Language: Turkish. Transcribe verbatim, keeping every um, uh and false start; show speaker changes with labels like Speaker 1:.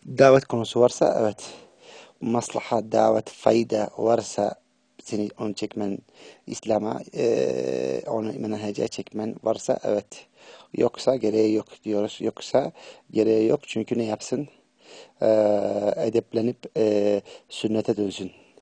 Speaker 1: Davet konusu varsa evet. Maslahat, davet, fayda varsa seni onu çekmen, İslam'a eee, onu menhece çekmen varsa evet. Yoksa gereği yok diyoruz. Yoksa gereği yok çünkü ne yapsın? Eee, edeplenip eee, sünnete dönsün.